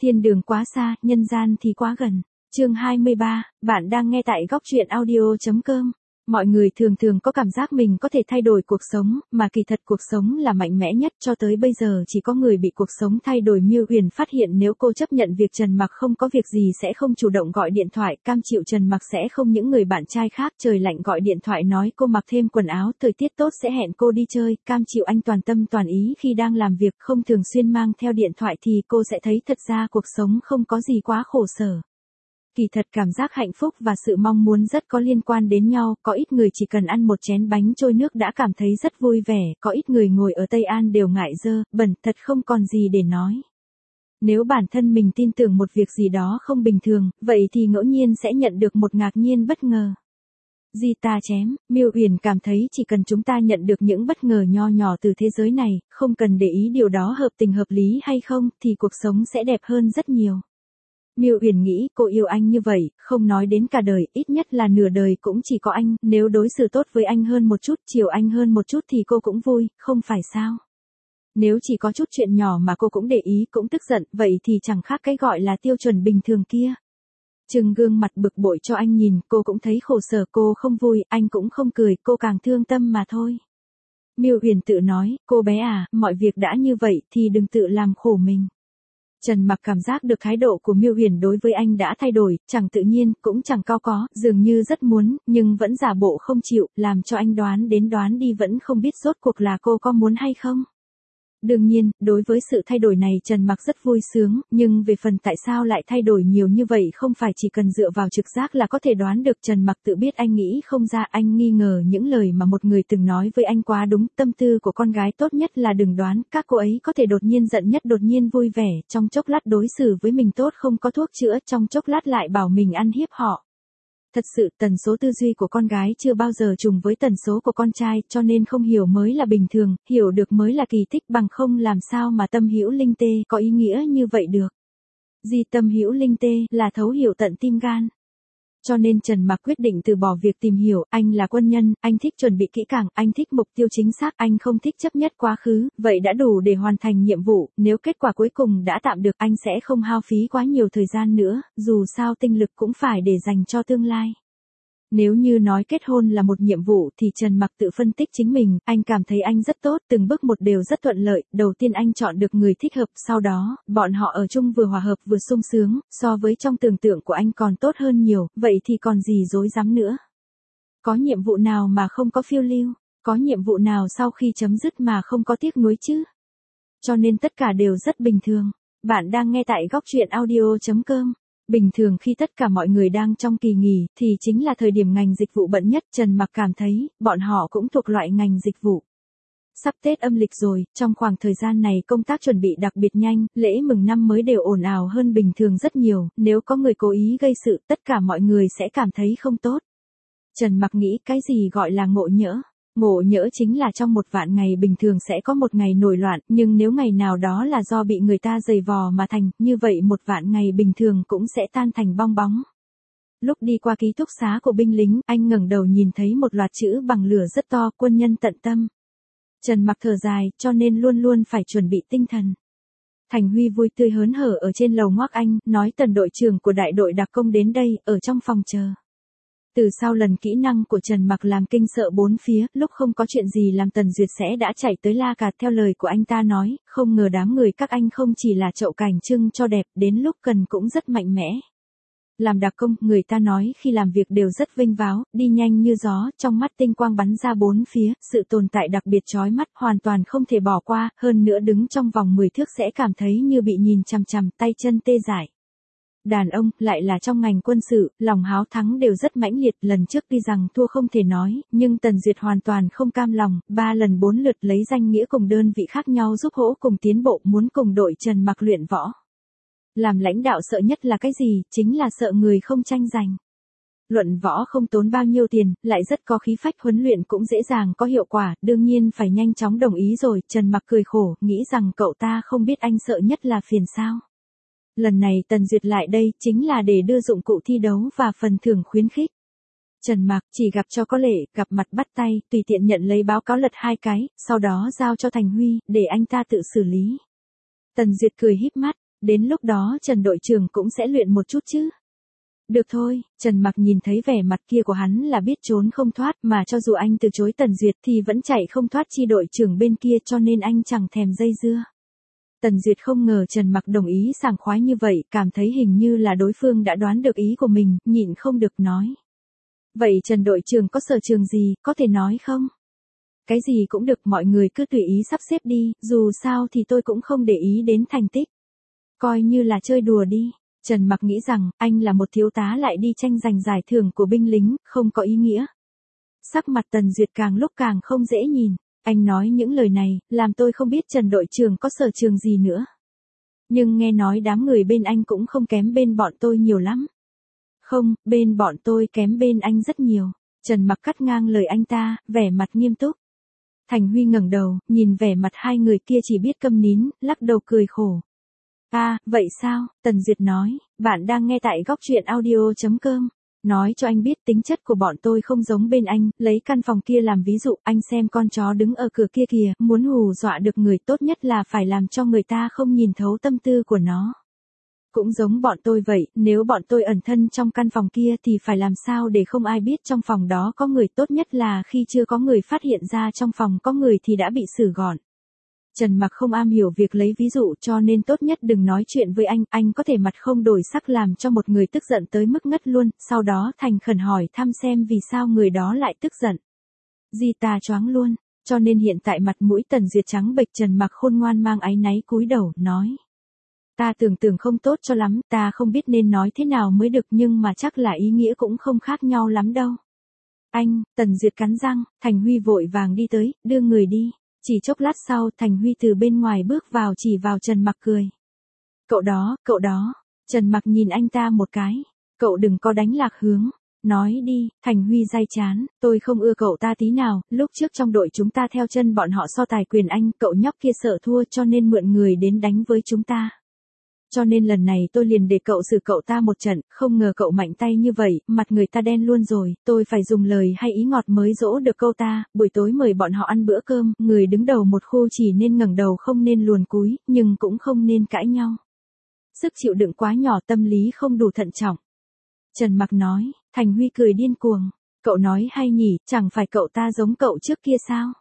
Thiên đường quá xa, nhân gian thì quá gần. Chương 23, bạn đang nghe tại góc truyện audio.com. Mọi người thường thường có cảm giác mình có thể thay đổi cuộc sống, mà kỳ thật cuộc sống là mạnh mẽ nhất. Cho tới bây giờ chỉ có người bị cuộc sống thay đổi. Miêu Huyền phát hiện nếu cô chấp nhận việc Trần Mặc không có việc gì sẽ không chủ động gọi điện thoại, cam chịu Trần Mặc sẽ không những người bạn trai khác trời lạnh gọi điện thoại nói cô mặc thêm quần áo, thời tiết tốt sẽ hẹn cô đi chơi, cam chịu anh toàn tâm toàn ý khi đang làm việc không thường xuyên mang theo điện thoại thì cô sẽ thấy thật ra cuộc sống không có gì quá khổ sở. Kỳ thật cảm giác hạnh phúc và sự mong muốn rất có liên quan đến nhau, có ít người chỉ cần ăn một chén bánh trôi nước đã cảm thấy rất vui vẻ, có ít người ngồi ở Tây An đều ngại dơ, bẩn, thật không còn gì để nói. Nếu bản thân mình tin tưởng một việc gì đó không bình thường, vậy thì ngẫu nhiên sẽ nhận được một ngạc nhiên bất ngờ. Ta chém, Miêu Huyền cảm thấy chỉ cần chúng ta nhận được những bất ngờ nho nhỏ từ thế giới này, không cần để ý điều đó hợp tình hợp lý hay không, thì cuộc sống sẽ đẹp hơn rất nhiều. Miêu Huyền nghĩ cô yêu anh như vậy, không nói đến cả đời, ít nhất là nửa đời cũng chỉ có anh, nếu đối xử tốt với anh hơn một chút, chiều anh hơn một chút thì cô cũng vui, không phải sao? Nếu chỉ có chút chuyện nhỏ mà cô cũng để ý, cũng tức giận, vậy thì chẳng khác cái gọi là tiêu chuẩn bình thường kia. Trừng gương mặt bực bội cho anh nhìn, cô cũng thấy khổ sở, cô không vui, anh cũng không cười, cô càng thương tâm mà thôi. Miêu Huyền tự nói, cô bé à, mọi việc đã như vậy thì đừng tự làm khổ mình. Trần Mặc cảm giác được thái độ của Miêu Huyền đối với anh đã thay đổi, chẳng tự nhiên, cũng chẳng cao có, dường như rất muốn, nhưng vẫn giả bộ không chịu, làm cho anh đoán đến đoán đi vẫn không biết rốt cuộc là cô có muốn hay không. Đương nhiên, đối với sự thay đổi này Trần Mặc rất vui sướng, nhưng về phần tại sao lại thay đổi nhiều như vậy không phải chỉ cần dựa vào trực giác là có thể đoán được. Trần Mặc tự biết anh nghĩ không ra, anh nghi ngờ những lời mà một người từng nói với anh quá đúng, tâm tư của con gái tốt nhất là đừng đoán, các cô ấy có thể đột nhiên giận nhất đột nhiên vui vẻ, trong chốc lát đối xử với mình tốt không có thuốc chữa, trong chốc lát lại bảo mình ăn hiếp họ. Thật sự tần số tư duy của con gái chưa bao giờ trùng với tần số của con trai, cho nên không hiểu mới là bình thường, hiểu được mới là kỳ tích, bằng không làm sao mà tâm hữu linh tê có ý nghĩa như vậy được. Tâm hữu linh tê là thấu hiểu tận tim gan. Cho nên Trần Mặc quyết định từ bỏ việc tìm hiểu, anh là quân nhân, anh thích chuẩn bị kỹ càng, anh thích mục tiêu chính xác, anh không thích chấp nhất quá khứ, vậy đã đủ để hoàn thành nhiệm vụ, nếu kết quả cuối cùng đã tạm được anh sẽ không hao phí quá nhiều thời gian nữa, dù sao tinh lực cũng phải để dành cho tương lai. Nếu như nói kết hôn là một nhiệm vụ thì Trần Mặc tự phân tích chính mình, anh cảm thấy anh rất tốt, từng bước một đều rất thuận lợi, đầu tiên anh chọn được người thích hợp, sau đó, bọn họ ở chung vừa hòa hợp vừa sung sướng, so với trong tưởng tượng của anh còn tốt hơn nhiều, vậy thì còn gì rối rắm nữa. Có nhiệm vụ nào mà không có phiêu lưu, có nhiệm vụ nào sau khi chấm dứt mà không có tiếc nuối chứ? Cho nên tất cả đều rất bình thường. Bạn đang nghe tại góc truyện audio.com. Bình thường khi tất cả mọi người đang trong kỳ nghỉ, thì chính là thời điểm ngành dịch vụ bận nhất. Trần Mặc cảm thấy, bọn họ cũng thuộc loại ngành dịch vụ. Sắp Tết âm lịch rồi, trong khoảng thời gian này công tác chuẩn bị đặc biệt nhanh, lễ mừng năm mới đều ồn ào hơn bình thường rất nhiều, nếu có người cố ý gây sự, tất cả mọi người sẽ cảm thấy không tốt. Trần Mặc nghĩ cái gì gọi là ngộ nhỡ? Ngộ nhỡ chính là trong một vạn ngày bình thường sẽ có một ngày nổi loạn, nhưng nếu ngày nào đó là do bị người ta giày vò mà thành, như vậy một vạn ngày bình thường cũng sẽ tan thành bong bóng. Lúc đi qua ký túc xá của binh lính, anh ngẩng đầu nhìn thấy một loạt chữ bằng lửa rất to, quân nhân tận tâm. Trần Mặc thở dài, cho nên luôn luôn phải chuẩn bị tinh thần. Thành Huy vui tươi hớn hở ở trên lầu ngoác anh, nói Tần đội trưởng của đại đội đặc công đến đây, ở trong phòng chờ. Từ sau lần kỹ năng của Trần Mặc làm kinh sợ bốn phía, lúc không có chuyện gì làm Tần Duyệt sẽ đã chạy tới la cạt theo lời của anh ta nói, không ngờ đám người các anh không chỉ là chậu cảnh trưng cho đẹp, đến lúc cần cũng rất mạnh mẽ. Làm đặc công, người ta nói khi làm việc đều rất vinh váo, đi nhanh như gió, trong mắt tinh quang bắn ra bốn phía, sự tồn tại đặc biệt chói mắt, hoàn toàn không thể bỏ qua, hơn nữa đứng trong vòng 10 thước sẽ cảm thấy như bị nhìn chằm chằm, tay chân tê dại. Đàn ông, lại là trong ngành quân sự, lòng háo thắng đều rất mãnh liệt, lần trước tuy rằng thua không thể nói, nhưng Tần Duyệt hoàn toàn không cam lòng, 3 lần 4 lượt lấy danh nghĩa cùng đơn vị khác nhau giúp hỗ cùng tiến bộ, muốn cùng đội Trần Mặc luyện võ. Làm lãnh đạo sợ nhất là cái gì, chính là sợ người không tranh giành. Luận võ không tốn bao nhiêu tiền, lại rất có khí phách, huấn luyện cũng dễ dàng có hiệu quả, đương nhiên phải nhanh chóng đồng ý rồi. Trần Mặc cười khổ, nghĩ rằng cậu ta không biết anh sợ nhất là phiền sao. Lần này Tần Duyệt lại đây, chính là để đưa dụng cụ thi đấu và phần thưởng khuyến khích. Trần Mặc chỉ gặp cho có lệ, gặp mặt bắt tay, tùy tiện nhận lấy báo cáo lật 2 cái, sau đó giao cho Thành Huy, để anh ta tự xử lý. Tần Duyệt cười híp mắt, Đến lúc đó Trần đội trưởng cũng sẽ luyện một chút chứ. Được thôi, Trần Mặc nhìn thấy vẻ mặt kia của hắn là biết trốn không thoát, mà cho dù anh từ chối Tần Duyệt thì vẫn chạy không thoát chi đội trưởng bên kia, cho nên anh chẳng thèm dây dưa. Tần Duyệt không ngờ Trần Mặc đồng ý sảng khoái như vậy, cảm thấy hình như là đối phương đã đoán được ý của mình, nhịn không được nói. Vậy Trần đội trưởng có sở trường gì, có thể nói không? Cái gì cũng được, mọi người cứ tùy ý sắp xếp đi, dù sao thì tôi cũng không để ý đến thành tích. Coi như là chơi đùa đi. Trần Mặc nghĩ rằng, anh là một thiếu tá lại đi tranh giành giải thưởng của binh lính, không có ý nghĩa. Sắc mặt Tần Duyệt càng lúc càng không dễ nhìn. Anh nói những lời này, làm tôi không biết Trần đội trưởng có sở trường gì nữa. Nhưng nghe nói đám người bên anh cũng không kém bên bọn tôi nhiều lắm. Không, bên bọn tôi kém bên anh rất nhiều. Trần Mặc cắt ngang lời anh ta, vẻ mặt nghiêm túc. Thành Huy ngẩng đầu, nhìn vẻ mặt hai người kia chỉ biết câm nín, lắc đầu cười khổ. À, vậy sao? Tần Duyệt nói, bạn đang nghe tại góc truyện audio.com. Nói cho anh biết tính chất của bọn tôi không giống bên anh, lấy căn phòng kia làm ví dụ, anh xem con chó đứng ở cửa kia kìa, muốn hù dọa được người tốt nhất là phải làm cho người ta không nhìn thấu tâm tư của nó. Cũng giống bọn tôi vậy, nếu bọn tôi ẩn thân trong căn phòng kia thì phải làm sao để không ai biết trong phòng đó có người, tốt nhất là khi chưa có người phát hiện ra trong phòng có người thì đã bị xử gọn. Trần Mặc không am hiểu việc lấy ví dụ cho nên tốt nhất đừng nói chuyện với anh có thể mặt không đổi sắc làm cho một người tức giận tới mức ngất luôn, sau đó thành khẩn hỏi thăm xem vì sao người đó lại tức giận. Di ta choáng luôn, cho nên hiện tại mặt mũi Tần Duyệt trắng bệch, Trần Mặc khôn ngoan mang áy náy cúi đầu, nói. Ta tưởng không tốt cho lắm, ta không biết nên nói thế nào mới được, nhưng mà chắc là ý nghĩa cũng không khác nhau lắm đâu. Anh, Tần Duyệt cắn răng, Thành Huy vội vàng đi tới, đưa người đi. Chỉ chốc lát sau, Thành Huy từ bên ngoài bước vào, chỉ vào Trần Mặc cười. Cậu đó, Trần Mặc nhìn anh ta một cái. Cậu đừng có đánh lạc hướng. Nói đi, Thành Huy day chán, tôi không ưa cậu ta tí nào, lúc trước trong đội chúng ta theo chân bọn họ so tài quyền anh, cậu nhóc kia sợ thua cho nên mượn người đến đánh với chúng ta. Cho nên lần này tôi liền để cậu xử cậu ta một trận, không ngờ cậu mạnh tay như vậy, mặt người ta đen luôn rồi, tôi phải dùng lời hay ý ngọt mới dỗ được cậu ta, buổi tối mời bọn họ ăn bữa cơm, người đứng đầu một khu chỉ nên ngẩng đầu không nên luồn cúi, nhưng cũng không nên cãi nhau. Sức chịu đựng quá nhỏ, tâm lý không đủ thận trọng. Trần Mặc nói, Thành Huy cười điên cuồng, cậu nói hay nhỉ, chẳng phải cậu ta giống cậu trước kia sao?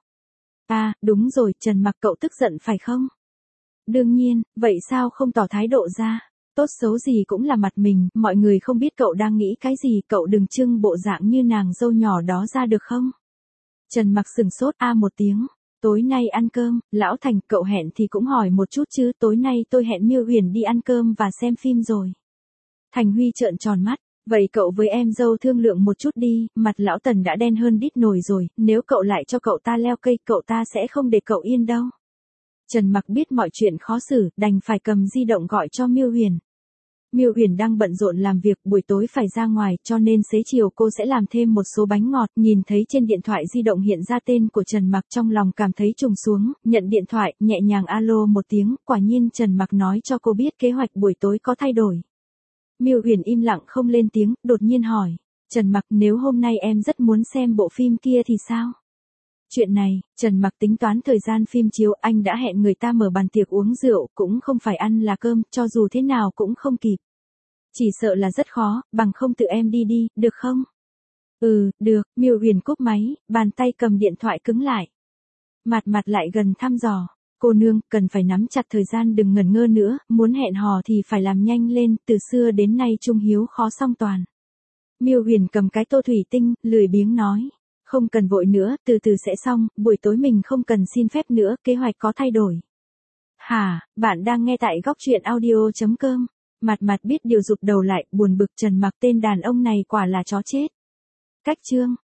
À, đúng rồi, Trần Mặc, cậu tức giận phải không? Đương nhiên, vậy sao không tỏ thái độ ra? Tốt xấu gì cũng là mặt mình, mọi người không biết cậu đang nghĩ cái gì, cậu đừng trưng bộ dạng như nàng dâu nhỏ đó ra được không? Trần Mặc sừng sốt một tiếng. Tối nay ăn cơm, Lão Thành, cậu hẹn thì cũng hỏi một chút chứ, tối nay tôi hẹn Miêu Huyền đi ăn cơm và xem phim rồi. Thành Huy trợn tròn mắt, vậy cậu với em dâu thương lượng một chút đi, mặt Lão Tần đã đen hơn đít nồi rồi, nếu cậu lại cho cậu ta leo cây, cậu ta sẽ không để cậu yên đâu. Trần Mặc biết mọi chuyện khó xử, đành phải cầm di động gọi cho Miêu Huyền. Miêu Huyền đang bận rộn làm việc, buổi tối phải ra ngoài, cho nên xế chiều cô sẽ làm thêm một số bánh ngọt. Nhìn thấy trên điện thoại di động hiện ra tên của Trần Mặc, trong lòng cảm thấy trùng xuống, nhận điện thoại, nhẹ nhàng alo một tiếng, quả nhiên Trần Mặc nói cho cô biết kế hoạch buổi tối có thay đổi. Miêu Huyền im lặng không lên tiếng, đột nhiên hỏi, Trần Mặc, nếu hôm nay em rất muốn xem bộ phim kia thì sao? Chuyện này, Trần Mặc tính toán thời gian phim chiếu, anh đã hẹn người ta mở bàn tiệc uống rượu, cũng không phải ăn là cơm, cho dù thế nào cũng không kịp. Chỉ sợ là rất khó, bằng không tự em đi đi, được không? Ừ, được, Miêu Huyền cúp máy, bàn tay cầm điện thoại cứng lại. Mặt lại gần thăm dò, cô nương, cần phải nắm chặt thời gian, đừng ngần ngơ nữa, muốn hẹn hò thì phải làm nhanh lên, từ xưa đến nay trung hiếu khó song toàn. Miêu Huyền cầm cái tô thủy tinh, lười biếng nói. Không cần vội nữa, từ từ sẽ xong, buổi tối mình không cần xin phép nữa, kế hoạch có thay đổi. Hả, bạn đang nghe tại góc truyện audio.com. Mặt biết điều rụt đầu lại, buồn bực, Trần Mặc, tên đàn ông này quả là chó chết. Cách chương.